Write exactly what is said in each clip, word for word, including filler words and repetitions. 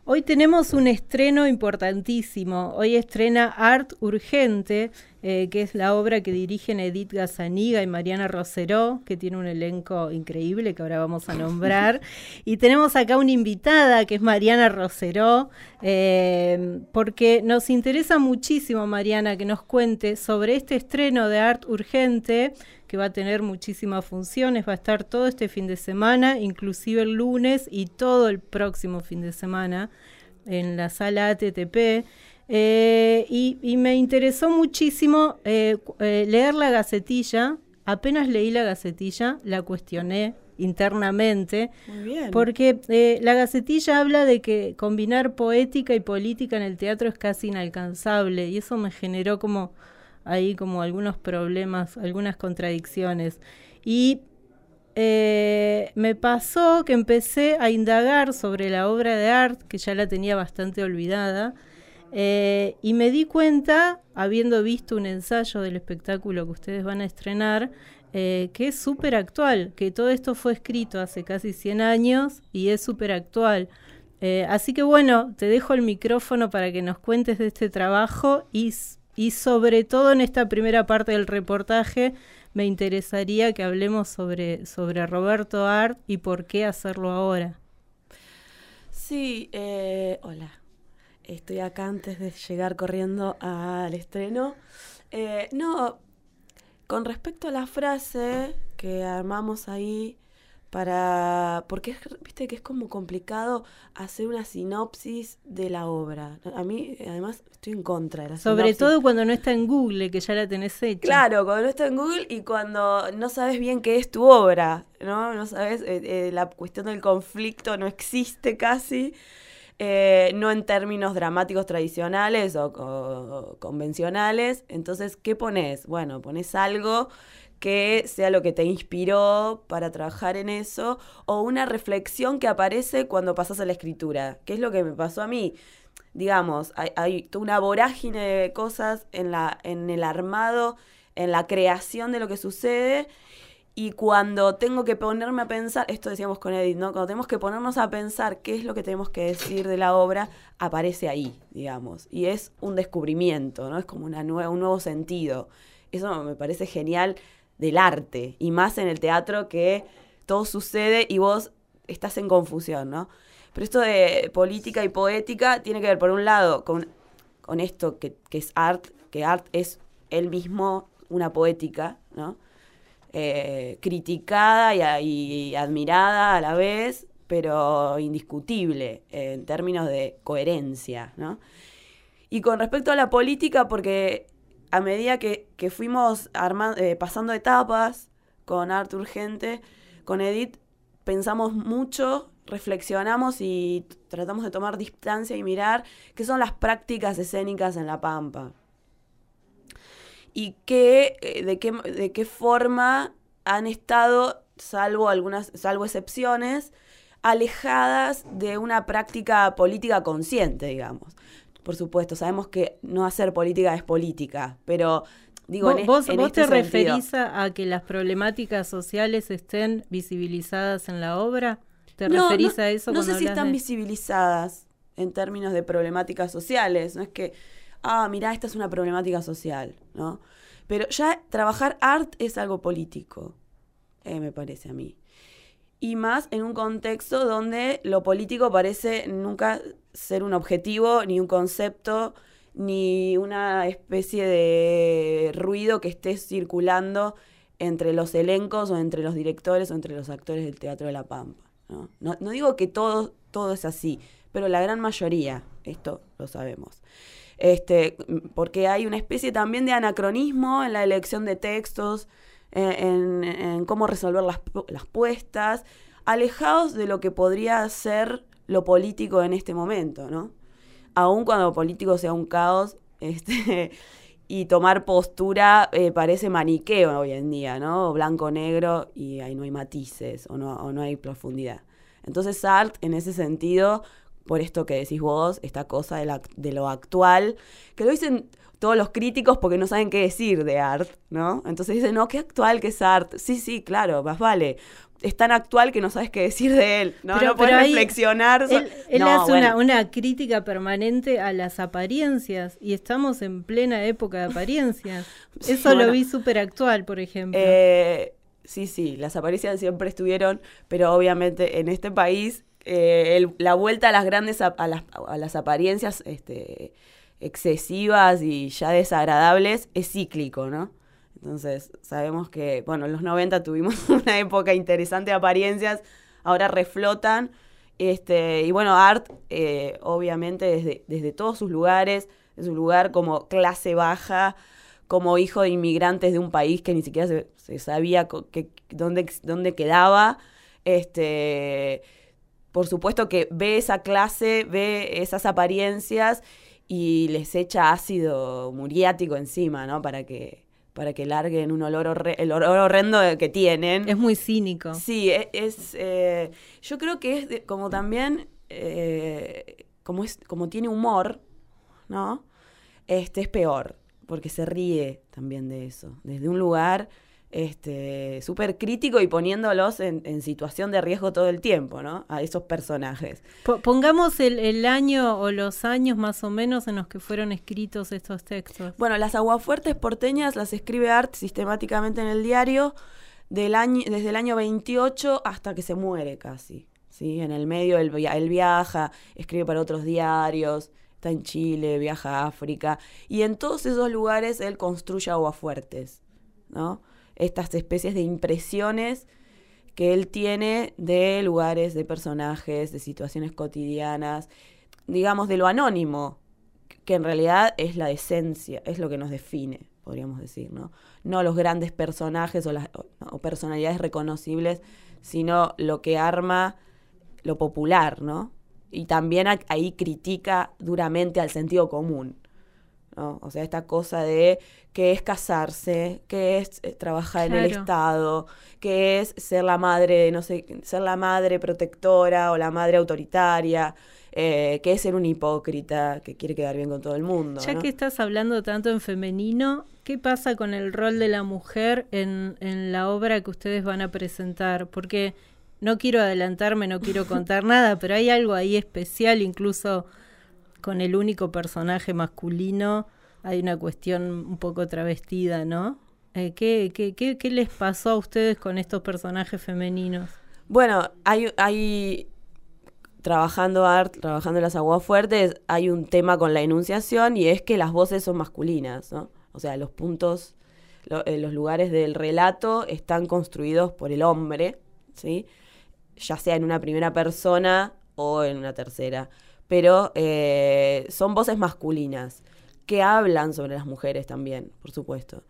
Hoy tenemos un estreno importantísimo. Hoy estrena Art Urgente, eh, que es la obra que dirigen Edith Gazzaniga y Mariana Roseró, que tiene un elenco increíble que ahora vamos a nombrar. Y tenemos acá una invitada, que es Mariana Roseró, eh, porque nos interesa muchísimo, Mariana, que nos cuente sobre este estreno de Art Urgente, que va a tener muchísimas funciones, va a estar todo este fin de semana, inclusive el lunes y todo el próximo fin de semana en la sala A T T P. Eh, y, y me interesó muchísimo eh, eh, leer la gacetilla. Apenas leí la gacetilla, la cuestioné internamente. Muy bien. Porque eh, la gacetilla habla de que combinar poética y política en el teatro es casi inalcanzable, y eso me generó como ahí como algunos problemas, algunas contradicciones. Y eh, me pasó que empecé a indagar sobre la obra de Art, que ya la tenía bastante olvidada, eh, y me di cuenta, habiendo visto un ensayo del espectáculo que ustedes van a estrenar, eh, que es súper actual, que todo esto fue escrito hace casi cien años y es súper actual. Eh, así que bueno, te dejo el micrófono para que nos cuentes de este trabajo y Y sobre todo en esta primera parte del reportaje me interesaría que hablemos sobre, sobre Roberto Art y por qué hacerlo ahora. Sí, eh, hola. Estoy acá antes de llegar corriendo al estreno. Eh, no, con respecto a la frase que armamos ahí para... Porque es, viste que es como complicado hacer una sinopsis de la obra. A mí, además, estoy en contra de la Sobre sinopsis. todo cuando no está en Google, que ya la tenés hecha. Claro, cuando no está en Google y cuando no sabes bien qué es tu obra, ¿no? No sabes, eh, eh, la cuestión del conflicto no existe casi, eh, no en términos dramáticos tradicionales o, o convencionales. Entonces, ¿qué pones? Bueno, pones algo que sea lo que te inspiró para trabajar en eso, o una reflexión que aparece cuando pasas a la escritura, que es lo que me pasó a mí. Digamos, hay, hay toda una vorágine de cosas en, la, en el armado, en la creación de lo que sucede, y cuando tengo que ponerme a pensar, esto decíamos con Edith, ¿no? Cuando tenemos que ponernos a pensar qué es lo que tenemos que decir de la obra, aparece ahí, digamos, y es un descubrimiento, ¿no? Es como una nueva, un nuevo sentido. Eso me parece genial del arte, y más en el teatro, que todo sucede y vos estás en confusión, ¿no? Pero esto de política y poética tiene que ver, por un lado, con, con esto que, que es Art, que Art es él mismo una poética, ¿no? Eh, criticada y, y admirada a la vez, pero indiscutible eh, en términos de coherencia, ¿no? Y con respecto a la política, porque a medida que, que fuimos arma, eh, pasando etapas con Art Urgente, con Edith, pensamos mucho, reflexionamos y tratamos de tomar distancia y mirar qué son las prácticas escénicas en La Pampa. Y qué, de, qué, de qué forma han estado, salvo algunas, salvo excepciones, alejadas de una práctica política consciente, digamos. Por supuesto, sabemos que no hacer política es política, pero digo, ¿Vos, en, vos, en vos este te sentido, referís a, a que las problemáticas sociales estén visibilizadas en la obra? ¿Te no, referís no, a eso? No sé si están de... visibilizadas en términos de problemáticas sociales. No es que, ah, mirá, esta es una problemática social, ¿no? Pero ya trabajar art es algo político, eh, me parece a mí. Y más en un contexto donde lo político parece nunca ser un objetivo, ni un concepto, ni una especie de ruido que esté circulando entre los elencos o entre los directores o entre los actores del Teatro de La Pampa, ¿no? No, no digo que todo, todo es así, pero la gran mayoría, esto lo sabemos. Este, porque hay una especie también de anacronismo en la elección de textos, En, en cómo resolver las, las puestas, alejados de lo que podría ser lo político en este momento, ¿no? Aun cuando lo político sea un caos, este, y tomar postura eh, parece maniqueo hoy en día, ¿no? Blanco-negro, y ahí no hay matices o no, o no hay profundidad. Entonces Art, en ese sentido, por esto que decís vos, esta cosa de, la, de lo actual, que lo dicen todos los críticos porque no saben qué decir de Art, ¿no? Entonces dicen, no, qué actual que es Art. Sí, sí, claro, más vale. es tan actual que no sabes qué decir de él, ¿no? Pero, no puedes pero ahí reflexionar. So- Él, él no, hace bueno. una, una crítica permanente a las apariencias y estamos en plena época de apariencias. Sí, Eso bueno. lo vi súper actual, por ejemplo. Eh, sí, sí, las apariencias siempre estuvieron, pero obviamente en este país eh, el- la vuelta a las grandes, ap- a las, a las apariencias este, excesivas y ya desagradables es cíclico, ¿no? Entonces sabemos que, bueno, en los noventa tuvimos una época interesante de apariencias, ahora reflotan, este, y bueno, Art, eh, obviamente desde, desde todos sus lugares, de su lugar como clase baja, como hijo de inmigrantes de un país que ni siquiera se, se sabía co- que, dónde, dónde quedaba. Este, por supuesto que ve esa clase, ve esas apariencias y les echa ácido muriático encima, ¿no? Para que, para que larguen un olor horre- el olor horrendo que tienen. Es muy cínico. Sí, es, es, eh, yo creo que es de- como también, eh, como, es, como tiene humor, ¿no? Este es peor, porque se ríe también de eso, desde un lugar este, súper crítico y poniéndolos en, en situación de riesgo todo el tiempo, ¿no? A esos personajes. Po- pongamos el, el año o los años más o menos en los que fueron escritos estos textos. Bueno, las aguafuertes porteñas las escribe Art sistemáticamente en el diario del año, desde el año veintiocho hasta que se muere casi, ¿sí? En el medio él, via- él viaja, escribe para otros diarios, está en Chile, viaja a África, y en todos esos lugares él construye aguafuertes, ¿no? Estas especies de impresiones que él tiene de lugares, de personajes, de situaciones cotidianas, digamos, de lo anónimo, que en realidad es la esencia, es lo que nos define, podríamos decir, ¿no? No los grandes personajes o, las, o, o personalidades reconocibles, sino lo que arma lo popular, ¿no? Y también a, ahí critica duramente al sentido común, ¿no? O sea, esta cosa de qué es casarse, qué es eh, trabajar en el Claro. Estado, qué es ser la madre, no sé, ser la madre protectora o la madre autoritaria, eh, qué es ser un hipócrita que quiere quedar bien con todo el mundo, Ya ¿no? que estás hablando tanto en femenino, ¿qué pasa con el rol de la mujer en, en la obra que ustedes van a presentar? Porque no quiero adelantarme, no quiero contar nada, pero hay algo ahí especial, incluso con el único personaje masculino, hay una cuestión un poco travestida, ¿no? Eh, ¿qué, qué, qué, ¿Qué les pasó a ustedes con estos personajes femeninos? Bueno, hay, hay trabajando Art, trabajando en las aguafuertes, hay un tema con la enunciación y es que las voces son masculinas, ¿no? O sea, los puntos, lo, eh, los lugares del relato están construidos por el hombre, ¿sí? Ya sea en una primera persona o en una tercera. Pero eh, son voces masculinas que hablan sobre las mujeres también, por supuesto.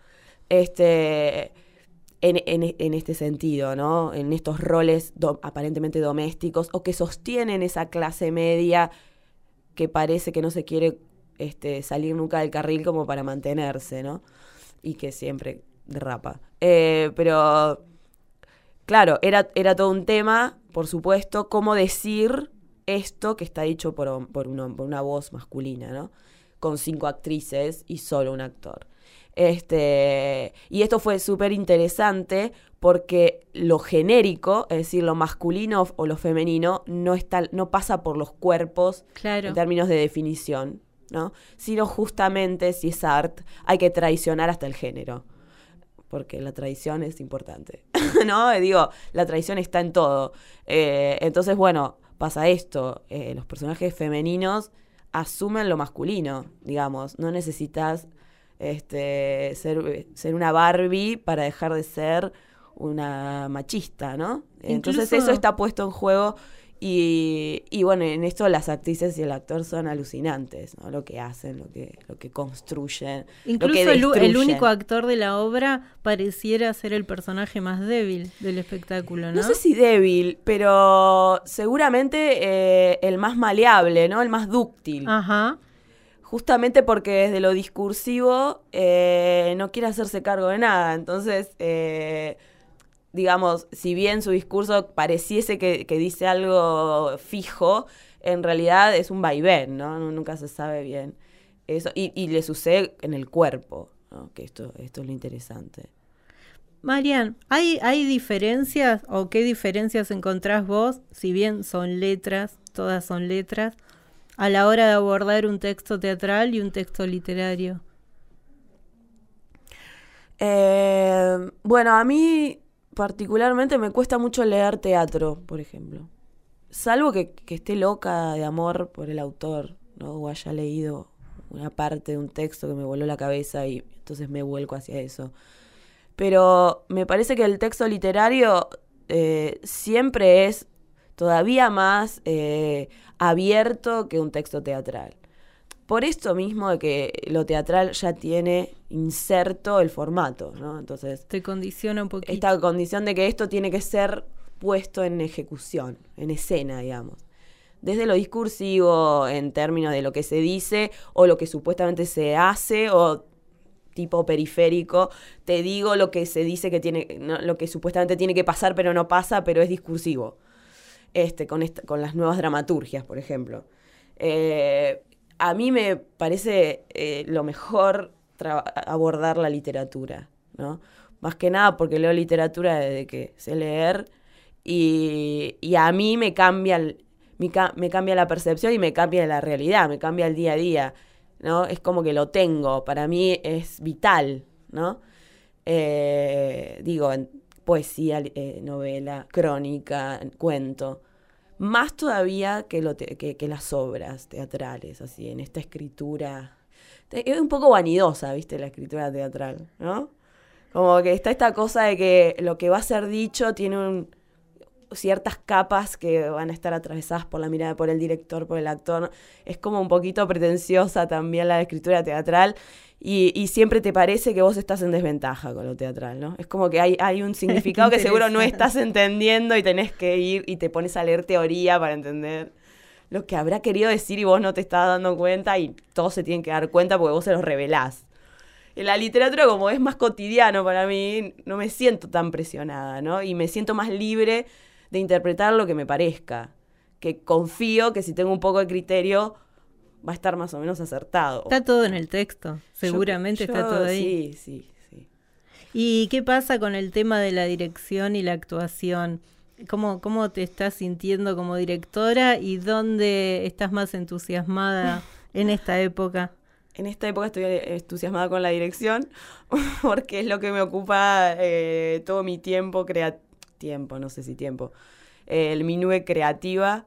Este, en, en, en este sentido, ¿no? En estos roles do, aparentemente domésticos o que sostienen esa clase media que parece que no se quiere este, salir nunca del carril como para mantenerse, ¿no? Y que siempre derrapa. Eh, pero, claro, era, era todo un tema, por supuesto, cómo decir esto que está dicho por, por, uno, por una voz masculina, ¿no? Con cinco actrices y solo un actor. Este, y esto fue súper interesante porque lo genérico, es decir, lo masculino o lo femenino, no, está, no pasa por los cuerpos Claro. en términos de definición, ¿no? Sino justamente, si es art, hay que traicionar hasta el género. Porque la tradición es importante, ¿no? Digo, la tradición está en todo. Eh, entonces, bueno, pasa esto. Eh, los personajes femeninos asumen lo masculino, digamos. No necesitas este, ser, ser una Barbie para dejar de ser una machista, ¿no? Entonces Incluso- eso está puesto en juego y, y bueno, en esto las actrices y el actor son alucinantes, ¿no? Lo que hacen, lo que, lo que construyen, Incluso lo que el, el destruyen. único actor de la obra pareciera ser el personaje más débil del espectáculo, ¿no? No sé si débil, pero seguramente eh, el más maleable, ¿no? El más dúctil. Ajá. Justamente porque desde lo discursivo eh, no quiere hacerse cargo de nada. Entonces, eh, digamos, si bien su discurso pareciese que, que dice algo fijo, en realidad es un vaivén, ¿no? Nunca se sabe bien eso. Y, y le sucede en el cuerpo, ¿no? Que esto, esto es lo interesante. Marian, ¿hay, ¿hay diferencias o qué diferencias encontrás vos, si bien son letras, todas son letras, a la hora de abordar un texto teatral y un texto literario? Eh, bueno, a mí particularmente me cuesta mucho leer teatro, por ejemplo. Salvo que, que esté loca de amor por el autor, ¿no? O haya leído una parte de un texto que me voló la cabeza y entonces me vuelco hacia eso. Pero me parece que el texto literario eh, siempre es todavía más eh, abierto que un texto teatral. Por esto mismo de que lo teatral ya tiene inserto el formato, ¿no? Entonces, te condiciona un poquito. Esta condición de que esto tiene que ser puesto en ejecución, en escena, digamos. Desde lo discursivo, en términos de lo que se dice, o lo que supuestamente se hace, o tipo periférico, te digo lo que se dice que tiene, no, lo que supuestamente tiene que pasar, pero no pasa, pero es discursivo. Este, con, esta, con las nuevas dramaturgias, por ejemplo. Eh, a mí me parece eh, lo mejor tra- abordar la literatura, ¿no? Más que nada porque leo literatura desde que sé leer y, y a mí me cambia, el, me, ca- me cambia la percepción y me cambia la realidad, me cambia el día a día, ¿no? Es como que lo tengo, para mí es vital, ¿no? Eh, digo, en poesía, eh, novela, crónica, cuento. Más todavía que, lo te- que, que las obras teatrales, así, en esta escritura. Es un poco vanidosa, ¿viste? La escritura teatral, ¿no? Como que está esta cosa de que lo que va a ser dicho tiene un, ciertas capas que van a estar atravesadas por la mirada, por el director, por el actor. Es como un poquito pretenciosa también la escritura teatral y, y siempre te parece que vos estás en desventaja con lo teatral, ¿no? Es como que hay, hay un significado que seguro no estás entendiendo y tenés que ir y te pones a leer teoría para entender lo que habrá querido decir y vos no te estás dando cuenta y todos se tienen que dar cuenta porque vos se los revelás. En la literatura, como es más cotidiano para mí, no me siento tan presionada, ¿no? Y me siento más libre de interpretar lo que me parezca. Que confío que si tengo un poco de criterio va a estar más o menos acertado. Está todo en el texto, seguramente yo, yo, está todo ahí. Sí, sí, sí. ¿Y qué pasa con el tema de la dirección y la actuación? ¿Cómo, cómo te estás sintiendo como directora y dónde estás más entusiasmada en esta época? En esta época estoy entusiasmada con la dirección porque es lo que me ocupa eh, todo mi tiempo, crea- tiempo, no sé si tiempo, eh, el, mi nube creativa.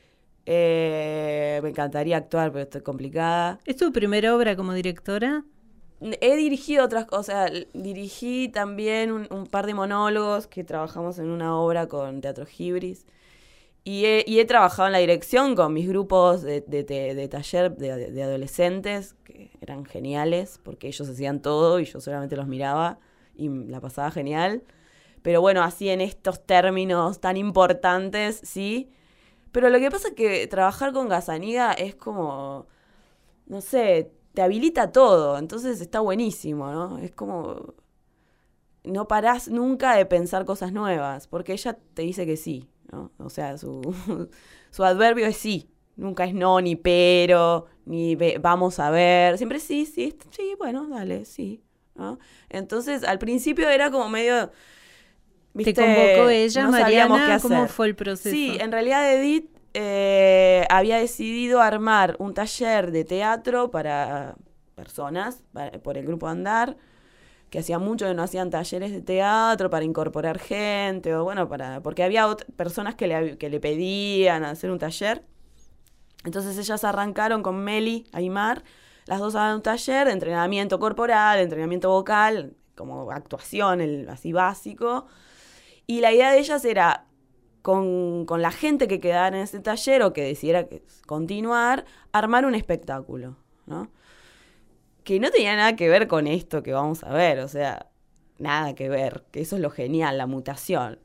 Eh, me encantaría actuar, pero estoy complicada. ¿Es tu primera obra como directora? He dirigido otras cosas, dirigí también un, un par de monólogos que trabajamos en una obra con Teatro Gibris. Y he, y he trabajado en la dirección con mis grupos de, de, de, de taller de, de adolescentes, que eran geniales, porque ellos hacían todo y yo solamente los miraba y la pasaba genial. Pero bueno, así en estos términos tan importantes, sí. Pero lo que pasa es que trabajar con Gazzaniga es como, no sé, te habilita todo, entonces está buenísimo, ¿no? Es como, no parás nunca de pensar cosas nuevas, porque ella te dice que sí, ¿no? O sea, su, su adverbio es sí, nunca es no, ni pero, ni ve, vamos a ver, siempre sí, sí, sí, bueno, dale, sí, ¿no? Entonces, al principio era como medio... ¿Viste? ¿Te convocó ella, no Mariana? ¿Cómo fue el proceso? Sí, en realidad Edith eh, había decidido armar un taller de teatro para personas, para, por el grupo Andar, que hacía mucho que no hacían talleres de teatro para incorporar gente, o bueno, para porque había ot- personas que le, que le pedían hacer un taller. Entonces ellas arrancaron con Meli Aymar, las dos hagan un taller de entrenamiento corporal, de entrenamiento vocal, como actuación, el, así básico. Y la idea de ellas era, con, con la gente que quedara en ese taller o que decidiera continuar, armar un espectáculo, ¿no? Que no tenía nada que ver con esto que vamos a ver, o sea, nada que ver, que eso es lo genial, la mutación.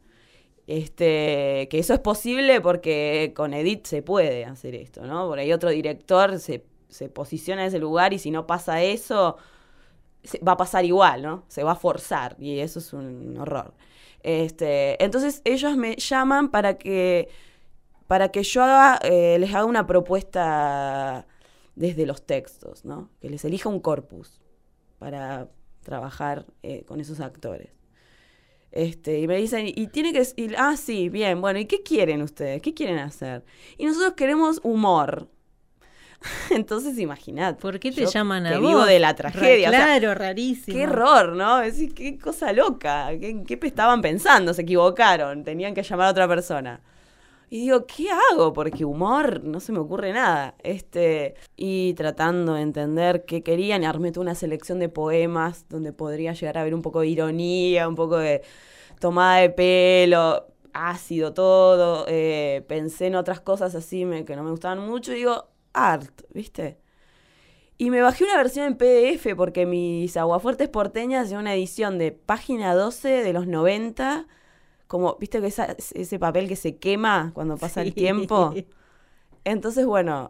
Este, que eso es posible porque con Edith se puede hacer esto, ¿no? Por ahí otro director se, se posiciona en ese lugar y si no pasa eso, se, va a pasar igual, ¿no? Se va a forzar y eso es un horror. Este, entonces ellos me llaman para que, para que yo haga, eh, les haga una propuesta desde los textos, ¿no? Que les elija un corpus para trabajar eh, con esos actores. Este, y me dicen, y tiene que, y, ah, sí, bien, bueno, ¿y qué quieren ustedes? ¿Qué quieren hacer? Y nosotros queremos humor. Entonces, imagínate. ¿Por qué te yo llaman a que vos? vivo de la tragedia. Ra- claro, o sea, rarísimo. qué error, ¿no? Es decir, qué cosa loca. ¿Qué, qué estaban pensando? Se equivocaron. Tenían que llamar a otra persona. Y digo, ¿qué hago? Porque humor no se me ocurre nada. Este, y tratando de entender qué querían, armé toda una selección de poemas donde podría llegar a haber un poco de ironía, un poco de tomada de pelo, ácido todo. Eh, pensé en otras cosas así me, que no me gustaban mucho y digo, art, ¿viste? Y me bajé una versión en P D F porque mis Aguafuertes porteñas hacían una edición de página doce de los noventa, como, ¿viste que esa, ese papel que se quema cuando pasa Sí. el tiempo? Entonces, bueno,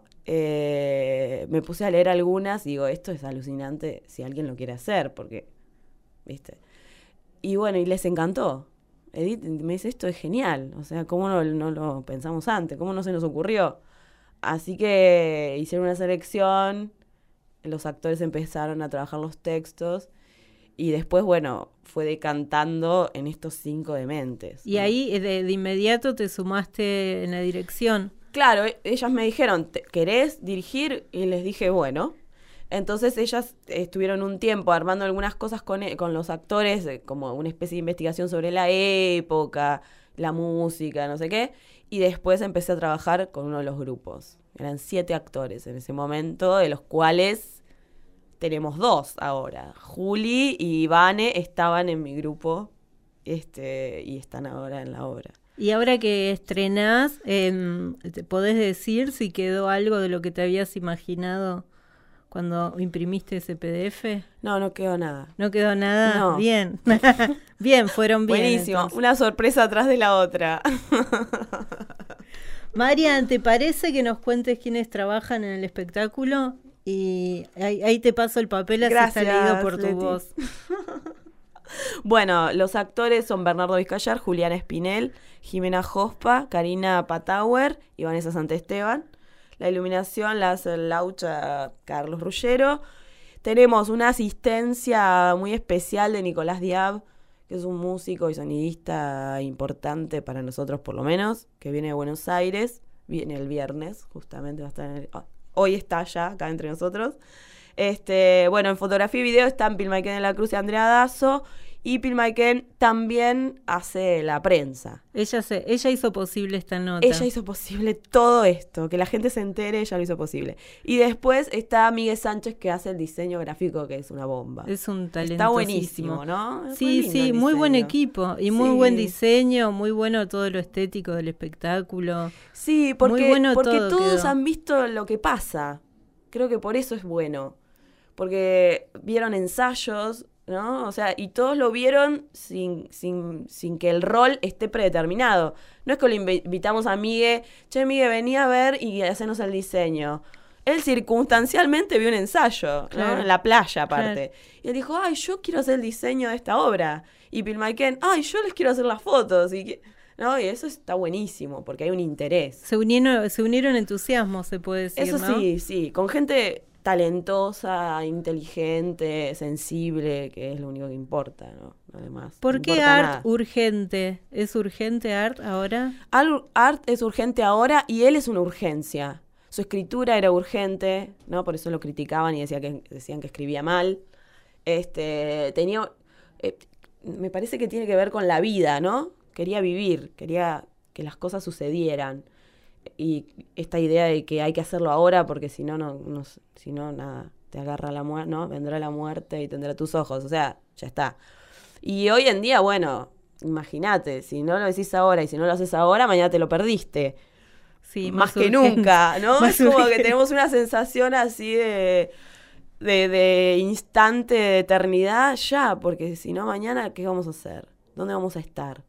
eh, me puse a leer algunas y digo, esto es alucinante si alguien lo quiere hacer, porque, ¿viste? Y bueno, y les encantó. Edith me dice, esto es genial, o sea, ¿cómo no, no lo pensamos antes? ¿Cómo no se nos ocurrió? Así que hicieron una selección, los actores empezaron a trabajar los textos y después, bueno, fue decantando en estos cinco dementes. Y ¿no? ahí de, de inmediato te sumaste en la dirección. Claro, ellas me dijeron, ¿querés dirigir? Y les dije, bueno. Entonces ellas estuvieron un tiempo armando algunas cosas con, con los actores, como una especie de investigación sobre la época, la música, no sé qué. Y después empecé a trabajar con uno de los grupos. Eran siete actores en ese momento, de los cuales tenemos dos ahora. Juli y Vane estaban en mi grupo este, y están ahora en la obra. Y ahora que estrenás, eh, ¿te podés decir si quedó algo de lo que te habías imaginado cuando imprimiste ese P D F? No, no quedó nada. ¿No quedó nada? No. Bien. Bien, fueron bien. Buenísimo, Entonces. una sorpresa atrás de la otra. Marian, ¿te parece que nos cuentes quiénes trabajan en el espectáculo? Y ahí, ahí te paso el papel, así Gracias, está leído por tu Leti. voz. Bueno, los actores son Bernardo Vizcayar, Juliana Espinel, Jimena Jospa, Karina Patauer y Vanessa Santesteban. La iluminación la hace el Laucha Carlos Ruggero. Tenemos una asistencia muy especial de Nicolás Diab, que es un músico y sonidista importante para nosotros por lo menos, que viene de Buenos Aires, viene el viernes, justamente va a estar en el, oh, hoy está ya acá entre nosotros. Este, bueno, en fotografía y video están Pilmaiken de la Cruz y Andrea Dazo, y Pilmaiken también hace la prensa. Ella, se, ella hizo posible esta nota. Ella hizo posible todo esto, que la gente se entere, ella lo hizo posible. Y después está Miguel Sánchez, que hace el diseño gráfico, que es una bomba. Es un talentosísimo. Está buenísimo, ¿no? Es sí, sí, muy buen equipo y muy sí. buen diseño, muy bueno todo lo estético del espectáculo. Sí, porque, muy bueno porque todo todos quedó. han visto lo que pasa. Creo que por eso es bueno. Porque vieron ensayos, ¿no? O sea, y todos lo vieron sin, sin, sin que el rol esté predeterminado. No es que lo invitamos a Migue, che, Migue, vení a ver y hacernos el diseño. Él circunstancialmente vio un ensayo, Claro. ¿no? En la playa, aparte. Claro. Y él dijo, ay, yo quiero hacer el diseño de esta obra. Y Pilmaiken, ay, yo les quiero hacer las fotos. Y, ¿no? Y eso está buenísimo, porque hay un interés. Se unieron, se unieron entusiasmos, se puede decir, Eso ¿no? sí, sí, con gente talentosa, inteligente, sensible, que es lo único que importa, ¿no? Además, ¿Por no qué importa art nada. urgente? ¿Es urgente art ahora? Al- Art es urgente ahora y él es una urgencia. Su escritura era urgente, ¿no? Por eso lo criticaban y decía que, decían que escribía mal. Este, tenía, eh, me parece que tiene que ver con la vida, ¿no? Quería vivir, quería que las cosas sucedieran. Y esta idea de que hay que hacerlo ahora porque si no, no, no si no, nada, te agarra la muerte, ¿no? Vendrá la muerte y tendrá tus ojos, o sea, ya está. Y hoy en día, bueno, imagínate, si no lo decís ahora y si no lo haces ahora, mañana te lo perdiste. Sí, más, más que urgente. nunca, ¿no? Más Es como urgente. que tenemos una sensación así de, de, de instante, de eternidad, ya, porque si no, mañana, ¿qué vamos a hacer? ¿Dónde vamos a estar?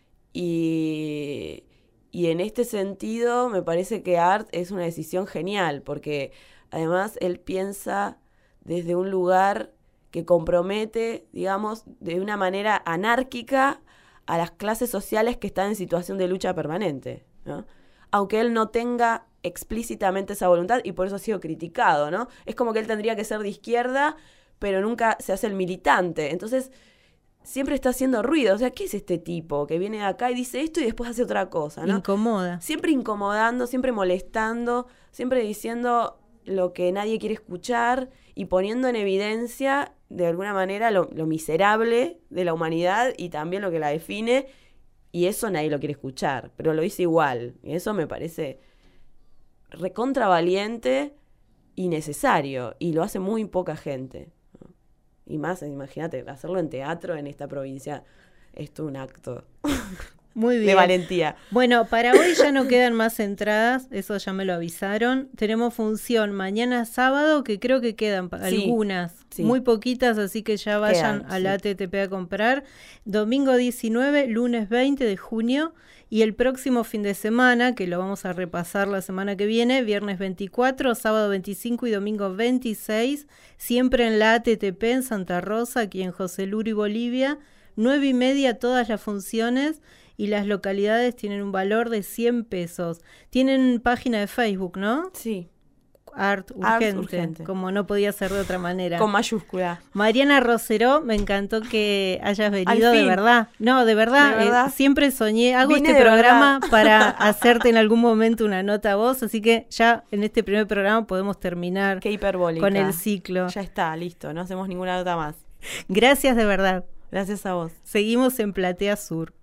Y... Y en este sentido me parece que Art es una decisión genial, porque además él piensa desde un lugar que compromete, digamos, de una manera anárquica a las clases sociales que están en situación de lucha permanente, ¿no? Aunque él no tenga explícitamente esa voluntad, y por eso ha sido criticado, ¿no? Es como que él tendría que ser de izquierda, pero nunca se hace el militante. Entonces siempre está haciendo ruido. O sea, ¿qué es este tipo que viene de acá y dice esto y después hace otra cosa, ¿no? Incomoda. Siempre incomodando, siempre molestando, siempre diciendo lo que nadie quiere escuchar y poniendo en evidencia, de alguna manera, lo, lo miserable de la humanidad y también lo que la define, y eso nadie lo quiere escuchar, pero lo dice igual. Y eso me parece recontra valiente y necesario, y lo hace muy poca gente. Y más, imagínate, hacerlo en teatro en esta provincia es todo un acto Muy bien. de valentía. Bueno, para hoy ya no quedan más entradas, eso ya me lo avisaron. Tenemos función mañana sábado, que creo que quedan pa- Sí, algunas, sí. muy poquitas, así que ya vayan Quedan, a sí. la A T T P a comprar. Domingo diecinueve, lunes veinte de junio, y el próximo fin de semana, que lo vamos a repasar la semana que viene, viernes veinticuatro, sábado veinticinco y domingo veintiséis, siempre en la A T T P en Santa Rosa, aquí en José Luri, Bolivia, nueve y media todas las funciones, y las localidades tienen un valor de cien pesos. Tienen página de Facebook, ¿no? Sí, Art Urgente, Art Urgente. como no podía ser de otra manera. con mayúscula. Mariana Roseró, me encantó que hayas venido, Al de fin. verdad. No, de verdad, De verdad. eh, siempre soñé, hago Vine este de programa verdad. para hacerte en algún momento una nota a vos, así que ya en este primer programa podemos terminar Qué hiperbólica. con el ciclo. Ya está, listo, no hacemos ninguna nota más. Gracias de verdad. Gracias a vos. Seguimos en Platea Sur.